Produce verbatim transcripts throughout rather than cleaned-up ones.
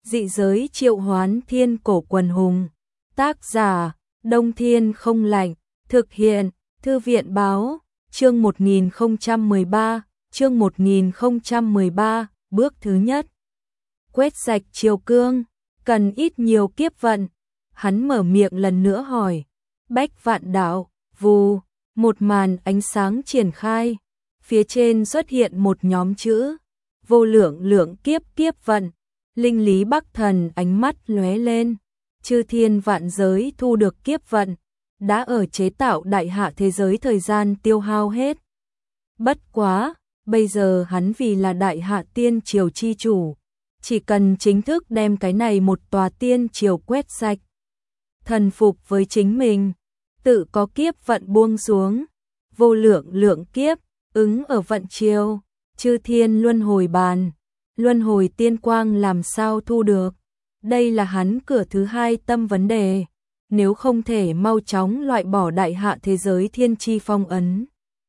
Dị giới triệu hoán thiên cổ quần hùng. Tác giả, Đông Thiên không lạnh. Thực hiện, Thư viện báo. Chương một nghìn không trăm mười ba, chương một nghìn không trăm mười ba, bước thứ nhất. Quét sạch triều cương, cần ít nhiều kiếp vận. Hắn mở miệng lần nữa hỏi. Bách vạn đạo, vù, một màn ánh sáng triển khai. Phía trên xuất hiện một nhóm chữ. Vô lượng lượng kiếp kiếp vận. Linh Lý Bắc Thần ánh mắt lóe lên. Chư thiên vạn giới thu được kiếp vận. Đã ở chế tạo đại hạ thế giới thời gian tiêu hao hết. Bất quá, bây giờ hắn vì là đại hạ tiên triều chi chủ. Chỉ cần chính thức đem cái này một tòa tiên triều quét sạch. Thần phục với chính mình. Tự có kiếp vận buông xuống. Vô lượng lượng kiếp, ứng ở vận triều. Chư thiên luân hồi bàn. Luân hồi tiên quang làm sao thu được. Đây là hắn cửa thứ hai tâm vấn đề. Nếu không thể mau chóng loại bỏ đại hạ thế giới thiên chi phong ấn.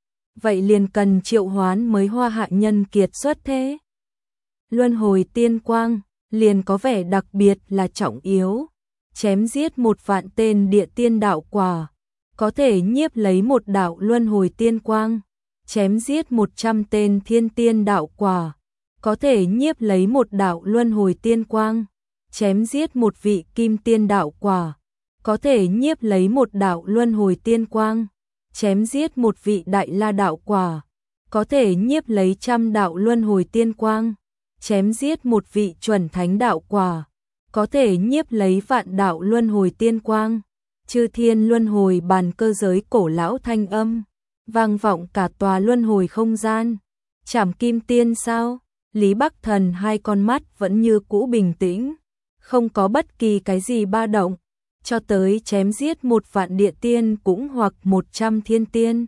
Vậy liền cần triệu hoán mới hoa hạ nhân kiệt xuất thế. Luân hồi tiên quang, liền có vẻ đặc biệt là trọng yếu. Chém giết một vạn tên địa tiên đạo quả. Có thể nhiếp lấy một đạo luân hồi tiên quang. Chém giết một trăm tên thiên tiên đạo quả. Có thể nhiếp lấy một đạo luân hồi tiên quang. Chém giết một vị kim tiên đạo quả. Có thể nhiếp lấy một đạo luân hồi tiên quang. Chém giết một vị đại la đạo quả. Có thể nhiếp lấy trăm đạo luân hồi tiên quang. Chém giết một vị chuẩn thánh đạo quả. Có thể nhiếp lấy vạn đạo luân hồi tiên quang. Chư thiên luân hồi bàn cơ giới cổ lão thanh âm. Vang vọng cả tòa luân hồi không gian. Trảm kim tiên sao? Lý Bắc Thần hai con mắt vẫn như cũ bình tĩnh. Không có bất kỳ cái gì ba động. Cho tới chém giết một vạn địa tiên cũng hoặc một trăm thiên tiên.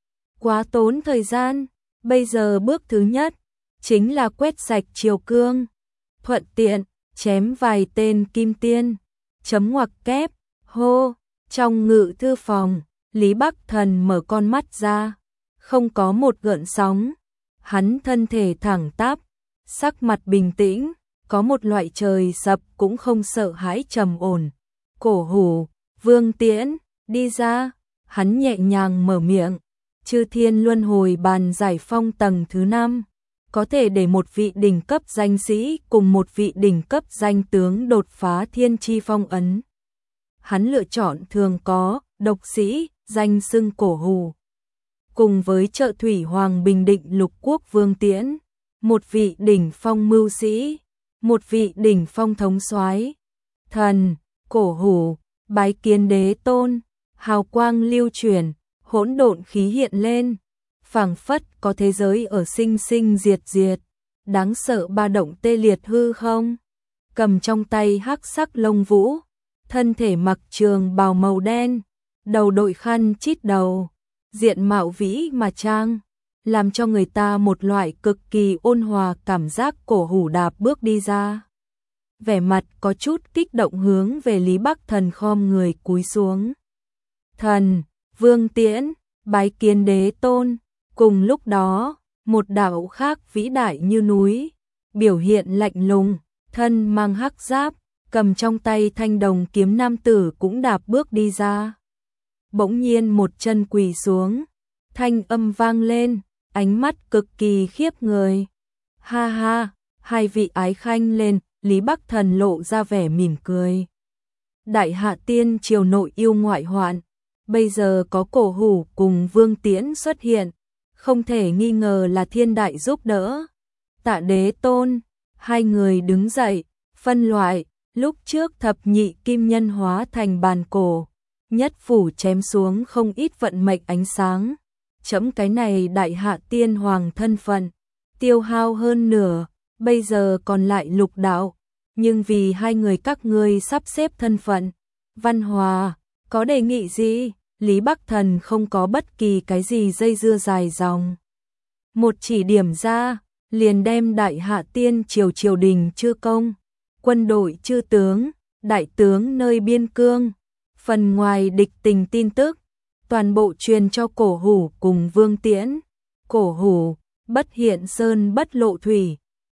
Quá tốn thời gian. Bây giờ bước thứ nhất chính là quét sạch triều cương. Thuận tiện chém vài tên kim tiên. Chấm ngoặc kép. Hô. Trong ngự thư phòng, Lý Bắc Thần mở con mắt ra. Không có một gợn sóng. Hắn thân thể thẳng tắp. Sắc mặt bình tĩnh. Có một loại trời sập cũng không sợ hãi trầm ổn. Cổ hủ, Vương Tiễn, đi ra. Hắn nhẹ nhàng mở miệng. Chư thiên luân hồi bàn giải phong tầng thứ năm. Có thể để một vị đỉnh cấp danh sĩ cùng một vị đỉnh cấp danh tướng đột phá thiên chi phong ấn. Hắn lựa chọn thường có, độc sĩ, danh xưng cổ hủ. Cùng với trợ thủy hoàng bình định lục quốc Vương Tiễn. Một vị đỉnh phong mưu sĩ. Một vị đỉnh phong thống soái. Thần, cổ hủ, bái kiến đế tôn. Hào quang lưu chuyển, hỗn độn khí hiện lên. Phảng phất có thế giới ở sinh sinh diệt diệt. Đáng sợ ba động tê liệt hư không. Cầm trong tay hắc sắc lông vũ. Thân thể mặc trường bào màu đen. Đầu đội khăn chít đầu. Diện mạo vĩ mà trang. Làm cho người ta một loại cực kỳ ôn hòa cảm giác cổ hủ đạp bước đi ra. Vẻ mặt có chút kích động hướng về Lý Bắc Thần khom người cúi xuống. Thần, Vương Tiễn, bái kiến đế tôn. Cùng lúc đó, một đạo khác vĩ đại như núi. Biểu hiện lạnh lùng, thân mang hắc giáp. Cầm trong tay thanh đồng kiếm nam tử cũng đạp bước đi ra. Bỗng nhiên một chân quỳ xuống. Thanh âm vang lên. Ánh mắt cực kỳ khiếp người. Ha ha, hai vị ái khanh lên. Lý Bắc Thần lộ ra vẻ mỉm cười. Đại hạ tiên triều nội yêu ngoại hoạn. Bây giờ có cổ hủ cùng Vương Tiễn xuất hiện. Không thể nghi ngờ là thiên đại giúp đỡ. Tạ đế tôn. Hai người đứng dậy. Phân loại. Lúc trước thập nhị kim nhân hóa thành bàn cổ. Nhất phủ chém xuống không ít vận mệnh ánh sáng. Chấm cái này đại hạ tiên hoàng thân phận. Tiêu hao hơn nửa. Bây giờ còn lại lục đạo. Nhưng vì hai người các ngươi sắp xếp thân phận. Văn Hòa, có đề nghị gì? Lý Bắc Thần không có bất kỳ cái gì dây dưa dài dòng. Một chỉ điểm ra, liền đem đại hạ tiên triều triều đình chư công. Quân đội chư tướng, đại tướng nơi biên cương. Phần ngoài địch tình tin tức. Toàn bộ truyền cho cổ hủ cùng Vương Tiễn. Cổ hủ, bất hiện sơn bất lộ thủy.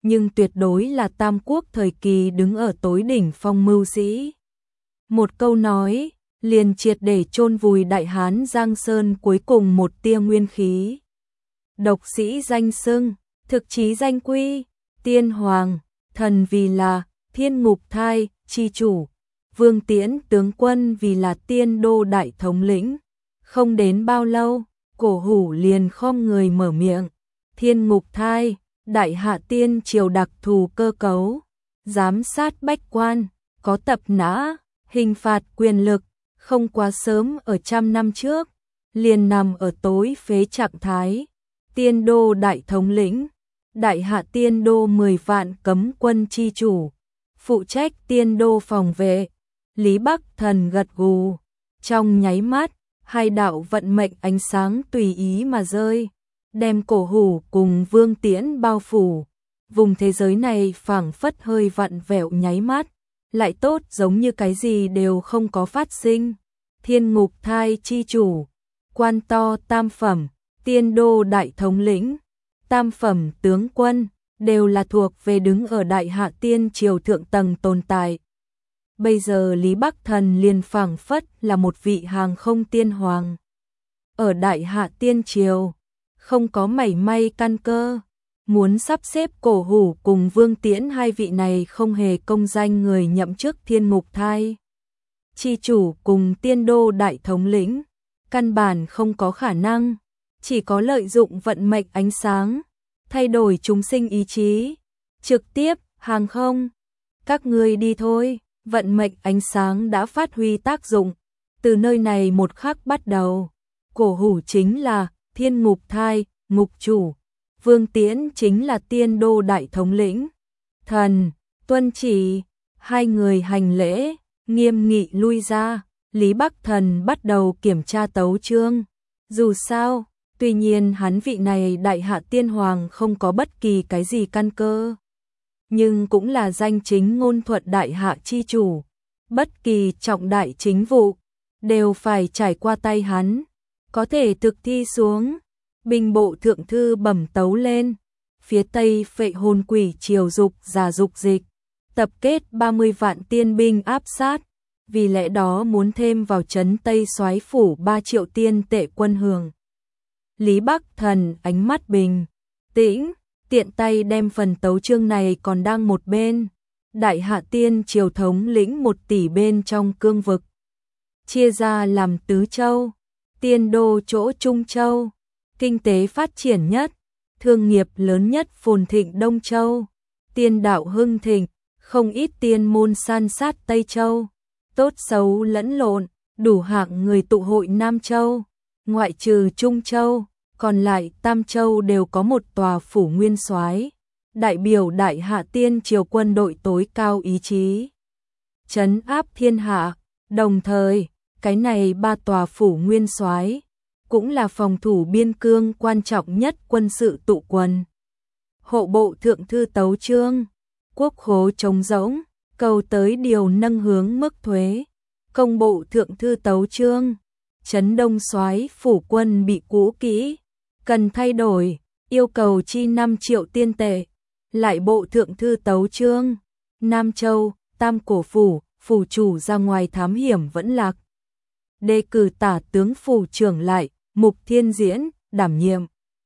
nhưng tuyệt đối là Tam Quốc thời kỳ đứng ở tối đỉnh phong mưu sĩ. Một câu nói, liền triệt để chôn vùi Đại Hán Giang Sơn cuối cùng một tia nguyên khí. Độc sĩ danh xưng, thực chí danh quy, tiên hoàng, thần vì là Thiên Ngục Thai chi chủ, Vương Tiễn tướng quân vì là Tiên Đô đại thống lĩnh. Không đến bao lâu, Cổ Hủ liền khom người mở miệng, Thiên Ngục Thai, Đại Hạ Tiên triều đặc thù cơ cấu, giám sát bách quan, có tập nã, hình phạt quyền lực, không quá sớm ở trăm năm trước, liền nằm ở tối phế trạng thái. Tiên Đô đại thống lĩnh, Đại Hạ Tiên Đô mười vạn cấm quân chi chủ, phụ trách Tiên Đô phòng vệ. Lý Bắc Thần gật gù, trong nháy mắt, hai đạo vận mệnh ánh sáng tùy ý mà rơi, đem Cổ Hủ cùng Vương Tiễn bao phủ. Vùng thế giới này phảng phất hơi vặn vẹo nháy mắt, lại tốt giống như cái gì đều không có phát sinh. Thiên Ngục Thai chi chủ, quan to tam phẩm, Tiên Đô đại thống lĩnh, tam phẩm tướng quân, đều là thuộc về đứng ở Đại Hạ Tiên triều thượng tầng tồn tại. Bây giờ Lý Bắc Thần liền phảng phất là một vị hàng không tiên hoàng. Ở Đại Hạ Tiên triều, không có mảy may căn cơ, muốn sắp xếp Cổ Hủ cùng Vương Tiễn hai vị này không hề công danh người nhậm chức Thiên Ngục Thai chi chủ cùng Tiên Đô đại thống lĩnh, căn bản không có khả năng, chỉ có lợi dụng vận mệnh ánh sáng, thay đổi chúng sinh ý chí, trực tiếp hàng không. Các ngươi đi thôi. Vận mệnh ánh sáng đã phát huy tác dụng, từ nơi này một khắc bắt đầu, Cổ Hủ chính là Thiên Ngục Thai ngục chủ, Vương Tiễn chính là Tiên Đô đại thống lĩnh. Thần tuân chỉ, hai người hành lễ, nghiêm nghị lui ra. Lý Bắc Thần bắt đầu kiểm tra tấu chương. Dù sao, tuy nhiên hắn vị này Đại Hạ Tiên hoàng không có bất kỳ cái gì căn cơ, nhưng cũng là danh chính ngôn thuận Đại Hạ chi chủ, bất kỳ trọng đại chính vụ đều phải trải qua tay hắn, có thể thực thi xuống. Binh bộ thượng thư bẩm tấu lên, phía Tây Phệ Hồn Quỷ triều dục giả dục dịch, tập kết ba mươi vạn tiên binh áp sát, vì lẽ đó muốn thêm vào trấn Tây Soái phủ ba triệu tiên tệ quân hưởng. Lý Bắc Thần ánh mắt bình tĩnh, tiện tay đem phần tấu chương này còn đang một bên, Đại Hạ Tiên triều thống lĩnh một tỷ bên trong cương vực, chia ra làm tứ châu, Tiên Đô chỗ Trung Châu, kinh tế phát triển nhất, thương nghiệp lớn nhất phồn thịnh Đông Châu, tiên đạo hưng thịnh, không ít tiên môn san sát Tây Châu, tốt xấu lẫn lộn, đủ hạng người tụ hội Nam Châu, ngoại trừ Trung Châu, còn lại Tam Châu đều có một tòa phủ nguyên soái, đại biểu Đại Hạ Tiên triều quân đội tối cao ý chí, trấn áp thiên hạ. Đồng thời, cái này ba tòa phủ nguyên soái cũng là phòng thủ biên cương quan trọng nhất quân sự tụ quần. Hộ bộ thượng thư tấu chương, quốc khố trống rỗng, cầu tới điều nâng hướng mức thuế. Công bộ thượng thư tấu chương, trấn Đông soái phủ quân bị cũ kỹ, cần thay đổi, yêu cầu chi năm triệu tiên tệ. Lại bộ thượng thư tấu chương, Nam Châu, Tam Cổ phủ, phủ chủ ra ngoài thám hiểm vẫn lạc. Đề cử tả tướng phủ trưởng lại, Mục Thiên Diễn, đảm nhiệm.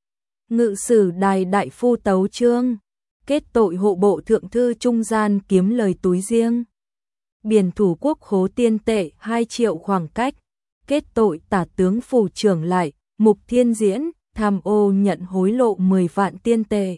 Ngự sử đài đại phu tấu chương, kết tội hộ bộ thượng thư trung gian kiếm lời túi riêng. Biển thủ quốc khố tiên tệ hai triệu khoảng cách, kết tội tả tướng phủ trưởng lại, Mục Thiên Diễn, tham ô nhận hối lộ mười vạn tiên tệ.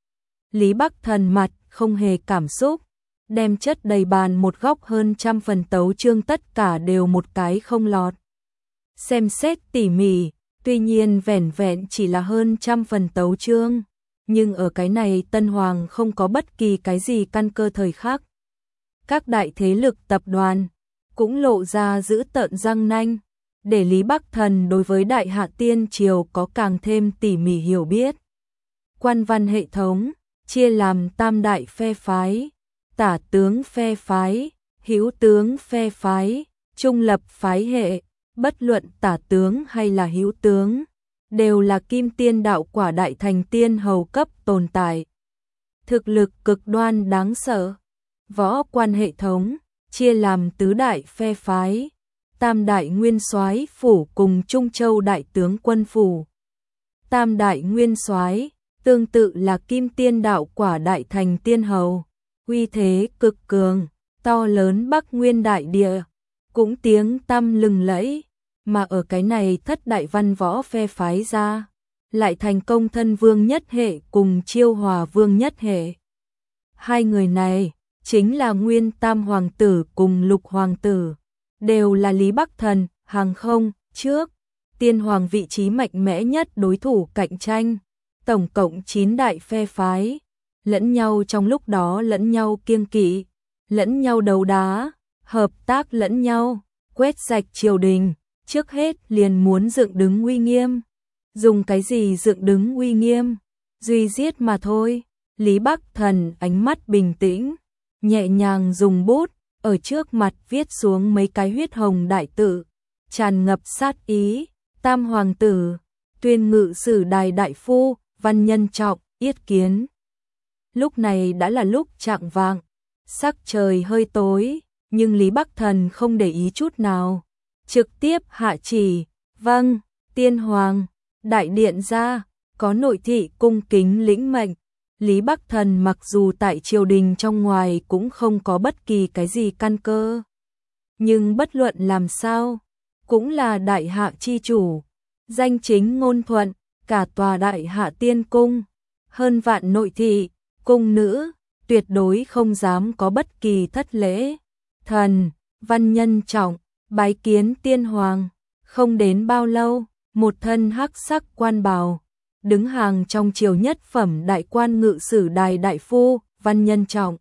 Lý Bắc Thần mặt không hề cảm xúc, đem chất đầy bàn một góc hơn trăm phần tấu chương tất cả đều một cái không lọt. Xem xét tỉ mỉ, tuy nhiên vẻn vẹn chỉ là hơn trăm phần tấu chương, nhưng ở cái này Tân Hoàng không có bất kỳ cái gì căn cơ thời khắc. Các đại thế lực tập đoàn cũng lộ ra giữ tợn răng nanh, để Lý Bắc Thần đối với Đại Hạ Tiên triều có càng thêm tỉ mỉ hiểu biết. Quan văn hệ thống chia làm tam đại phe phái, tả tướng phe phái, hữu tướng phe phái, trung lập phái hệ, bất luận tả tướng hay là hữu tướng, đều là kim tiên đạo quả đại thành tiên hầu cấp tồn tại. thực lực cực đoan đáng sợ. Võ quan hệ thống chia làm tứ đại phe phái, Tam đại nguyên soái phủ cùng Trung Châu đại tướng quân phủ. Tam đại nguyên soái tương tự là Kim Tiên đạo quả đại thành tiên hầu, uy thế cực cường, to lớn Bắc Nguyên đại địa, cũng tiếng tăm lừng lẫy, mà ở cái này thất đại văn võ phe phái ra, lại thành công thân vương nhất hệ cùng Chiêu Hòa vương nhất hệ. Hai người này chính là Nguyên Tam hoàng tử cùng Lục hoàng tử, đều là Lý Bắc Thần, hàng không, trước, tiên hoàng vị trí mạnh mẽ nhất đối thủ cạnh tranh, tổng cộng chín đại phe phái, lẫn nhau trong lúc đó lẫn nhau kiêng kỵ, lẫn nhau đấu đá, hợp tác lẫn nhau, quét sạch triều đình, trước hết liền muốn dựng đứng uy nghiêm. Dùng cái gì dựng đứng uy nghiêm? Duy giết mà thôi. Lý Bắc Thần ánh mắt bình tĩnh, nhẹ nhàng dùng bút, ở trước mặt viết xuống mấy cái huyết hồng đại tự, tràn ngập sát ý, Tam hoàng tử, tuyên ngự sử đài đại phu, văn nhân trọng, yết kiến. Lúc này đã là lúc chạng vạng, sắc trời hơi tối, nhưng Lý Bắc Thần không để ý chút nào, trực tiếp hạ chỉ, vâng, tiên hoàng, đại điện ra, có nội thị cung kính lĩnh mệnh. Lý Bắc Thần mặc dù tại triều đình trong ngoài cũng không có bất kỳ cái gì căn cơ, nhưng bất luận làm sao, cũng là đại hạ chi chủ, danh chính ngôn thuận, cả tòa đại hạ tiên cung, hơn vạn nội thị, cung nữ, tuyệt đối không dám có bất kỳ thất lễ. Thần, văn nhân trọng, bái kiến tiên hoàng, không đến bao lâu, một thân hắc sắc quan bào, đứng hàng trong triều nhất phẩm đại quan ngự sử đài đại phu, văn nhân trọng.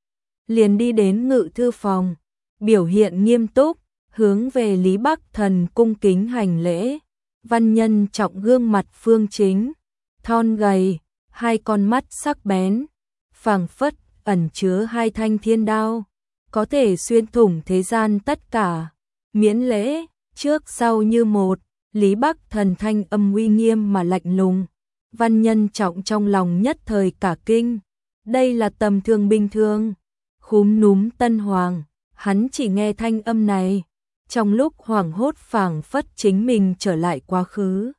Liền đi đến ngự thư phòng, biểu hiện nghiêm túc, hướng về Lý Bắc Thần cung kính hành lễ. Văn nhân trọng gương mặt phương chính, thon gầy, hai con mắt sắc bén, phảng phất ẩn chứa hai thanh thiên đao, có thể xuyên thủng thế gian tất cả. Miễn lễ, trước sau như một, Lý Bắc Thần thanh âm uy nghiêm mà lạnh lùng. Văn nhân trọng trong lòng nhất thời cả kinh, đây là tầm thường bình thường. Khúm núm tân hoàng, hắn chỉ nghe thanh âm này, trong lúc hoảng hốt phảng phất chính mình trở lại quá khứ.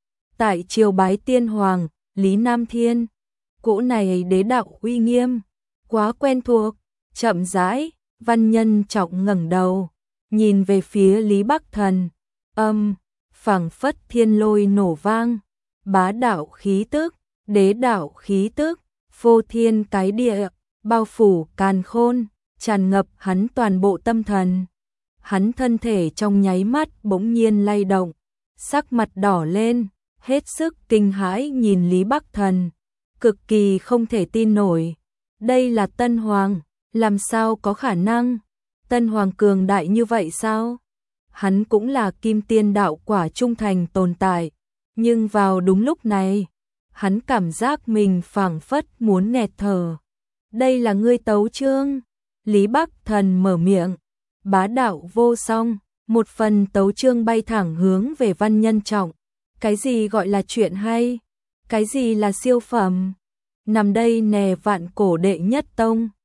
Tại triều bái tiên hoàng, Lý Nam Thiên, cỗ này đế đạo uy nghiêm, quá quen thuộc, chậm rãi, văn nhân trọng ngẩng đầu, nhìn về phía Lý Bắc Thần, âm, phảng phất thiên lôi nổ vang, bá đạo khí tức, đế đạo khí tức, phô thiên cái địa, bao phủ càn khôn, tràn ngập hắn toàn bộ tâm thần. Hắn thân thể trong nháy mắt bỗng nhiên lay động, sắc mặt đỏ lên, hết sức kinh hãi nhìn Lý Bắc Thần, cực kỳ không thể tin nổi. Đây là Tân Hoàng, làm sao có khả năng? Tân Hoàng cường đại như vậy sao? Hắn cũng là Kim Tiên đạo quả trung thành tồn tại, nhưng vào đúng lúc này, hắn cảm giác mình phảng phất muốn nghẹt thở. Đây là ngươi tấu chương? Lý Bắc Thần mở miệng, bá đạo vô song, một phần tấu chương bay thẳng hướng về văn nhân trọng. Cái gì gọi là chuyện hay? Cái gì là siêu phẩm? Nằm đây nè vạn cổ đệ nhất tông.